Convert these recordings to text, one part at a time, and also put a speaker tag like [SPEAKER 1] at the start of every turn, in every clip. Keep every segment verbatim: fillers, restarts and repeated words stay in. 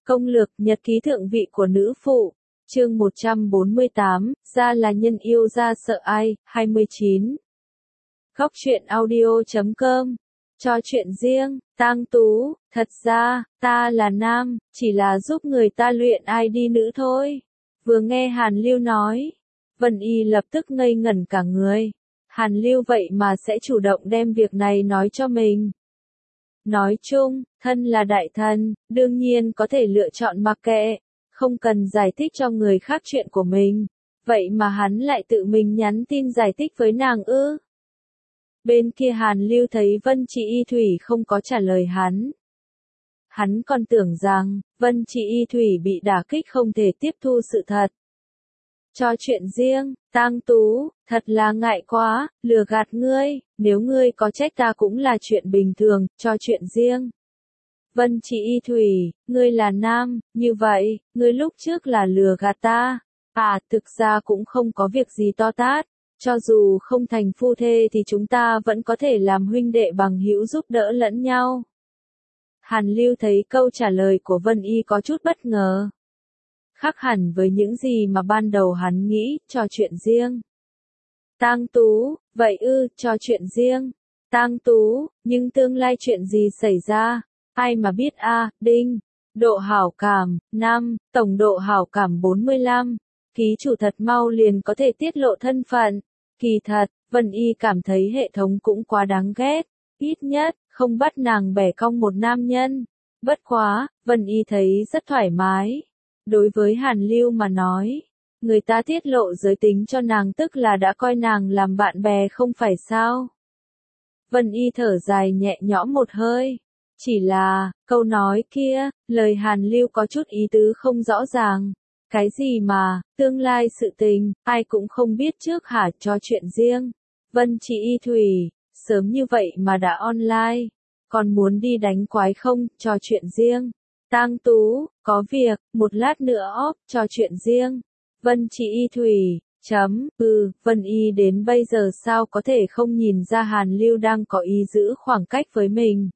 [SPEAKER 1] Công lược nhật ký thượng vị của nữ phụ. Chương một trăm bốn mươi tám, ra là nhân yêu ra sợ ai, hai mươi chín. Góc truyện audio chấm com. Cho chuyện riêng, Tang Tú, thật ra, ta là nam, chỉ là giúp người ta luyện ai đi nữ thôi. Vừa nghe Hàn Lưu nói, Vân Y lập tức ngây ngẩn cả người. Hàn Lưu vậy mà sẽ chủ động đem việc này nói cho mình. Nói chung, thân là đại thần, đương nhiên có thể lựa chọn mặc kệ, không cần giải thích cho người khác chuyện của mình. Vậy mà hắn lại tự mình nhắn tin giải thích với nàng ư? Bên kia Hàn Lưu thấy Vân Chị Y Thủy không có trả lời hắn. Hắn còn tưởng rằng, Vân Chị Y Thủy bị đả kích không thể tiếp thu sự thật. Cho chuyện riêng, Tang Tú, thật là ngại quá, lừa gạt ngươi, nếu ngươi có trách ta cũng là chuyện bình thường, cho chuyện riêng. Vân Chị Y Thủy, ngươi là nam, như vậy, ngươi lúc trước là lừa gạt ta. À, thực ra cũng không có việc gì to tát, cho dù không thành phu thê thì chúng ta vẫn có thể làm huynh đệ bằng hữu giúp đỡ lẫn nhau. Hàn Lưu thấy câu trả lời của Vân Y có chút bất ngờ. Khác hẳn với những gì mà ban đầu hắn nghĩ, trò chuyện riêng. Tang Tú, vậy ư, trò chuyện riêng. Tang Tú, nhưng tương lai chuyện gì xảy ra, ai mà biết a, à, đinh. Độ hảo cảm, năm, tổng độ hảo cảm bốn mươi lăm. Ký chủ thật mau liền có thể tiết lộ thân phận. Kỳ thật, Vân Y cảm thấy hệ thống cũng quá đáng ghét. Ít nhất, không bắt nàng bẻ cong một nam nhân. Bất quá, Vân Y thấy rất thoải mái. Đối với Hàn Lưu mà nói, người ta tiết lộ giới tính cho nàng tức là đã coi nàng làm bạn bè không phải sao. Vân Y thở dài nhẹ nhõm một hơi. Chỉ là, câu nói kia, lời Hàn Lưu có chút ý tứ không rõ ràng. Cái gì mà, tương lai sự tình, ai cũng không biết trước hả, cho chuyện riêng. Vân Chị Y Thủy, sớm như vậy mà đã online, còn muốn đi đánh quái không, cho chuyện riêng. Tang Tú, có việc, một lát nữa óp, cho chuyện riêng. Vân Chị Y Thủy, chấm, ừ, Vân Y đến bây giờ sao có thể không nhìn ra Hàn Lưu đang có ý giữ khoảng cách với mình.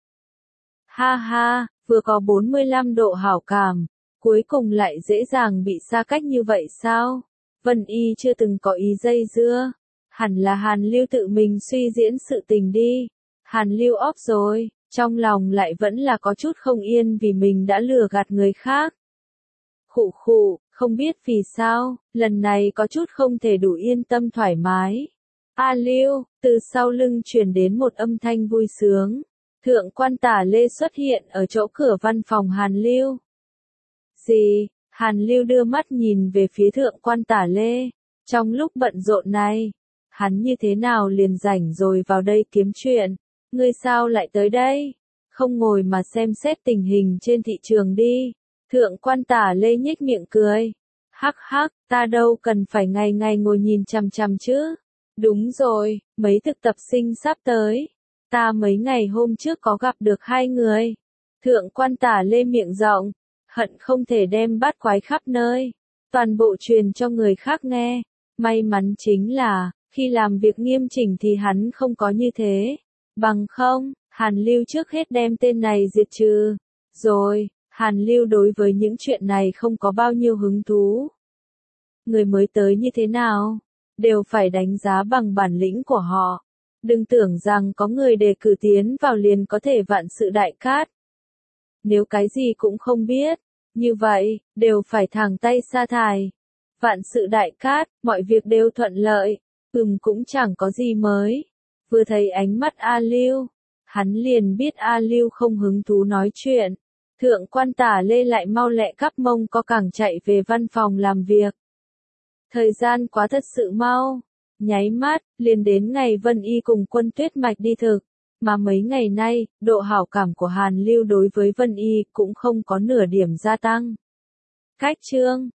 [SPEAKER 1] Ha ha, vừa có bốn mươi lăm độ hảo cảm, cuối cùng lại dễ dàng bị xa cách như vậy sao? Vân Y chưa từng có ý dây dưa. Hẳn là Hàn Lưu tự mình suy diễn sự tình đi. Hàn Lưu óp rồi, trong lòng lại vẫn là có chút không yên vì mình đã lừa gạt người khác. Khụ khụ, không biết vì sao, lần này có chút không thể đủ yên tâm thoải mái. A Lưu, từ sau lưng truyền đến một âm thanh vui sướng. Thượng quan Tả Lê xuất hiện ở chỗ cửa văn phòng Hàn Lưu. Gì? Hàn Lưu đưa mắt nhìn về phía thượng quan Tả Lê. Trong lúc bận rộn này, hắn như thế nào liền rảnh rồi vào đây kiếm chuyện. Ngươi sao lại tới đây? Không ngồi mà xem xét tình hình trên thị trường đi. Thượng quan Tả Lê nhếch miệng cười. Hắc hắc, ta đâu cần phải ngày ngày ngồi nhìn chằm chằm chứ. Đúng rồi, mấy thực tập sinh sắp tới. Ta mấy ngày hôm trước có gặp được hai người. Thượng quan Tả Lê miệng rộng, hận không thể đem bát quái khắp nơi. Toàn bộ truyền cho người khác nghe. May mắn chính là, khi làm việc nghiêm chỉnh thì hắn không có như thế. Bằng không, Hàn Lưu trước hết đem tên này diệt trừ. Rồi, Hàn Lưu đối với những chuyện này không có bao nhiêu hứng thú. Người mới tới như thế nào, đều phải đánh giá bằng bản lĩnh của họ. Đừng tưởng rằng có người đề cử tiến vào liền có thể vạn sự đại cát. Nếu cái gì cũng không biết, như vậy, đều phải thẳng tay sa thải. Vạn sự đại cát, mọi việc đều thuận lợi, ừm cũng chẳng có gì mới. Vừa thấy ánh mắt A Lưu, hắn liền biết A Lưu không hứng thú nói chuyện. Thượng quan Tả Lê lại mau lẹ cắp mông co cẳng chạy về văn phòng làm việc. Thời gian quá thật sự mau, nháy mắt, liền đến ngày Vân Y cùng Quân Tuyết Mạch đi thực. Mà mấy ngày nay, độ hảo cảm của Hàn Lưu đối với Vân Y cũng không có nửa điểm gia tăng. Cách chương,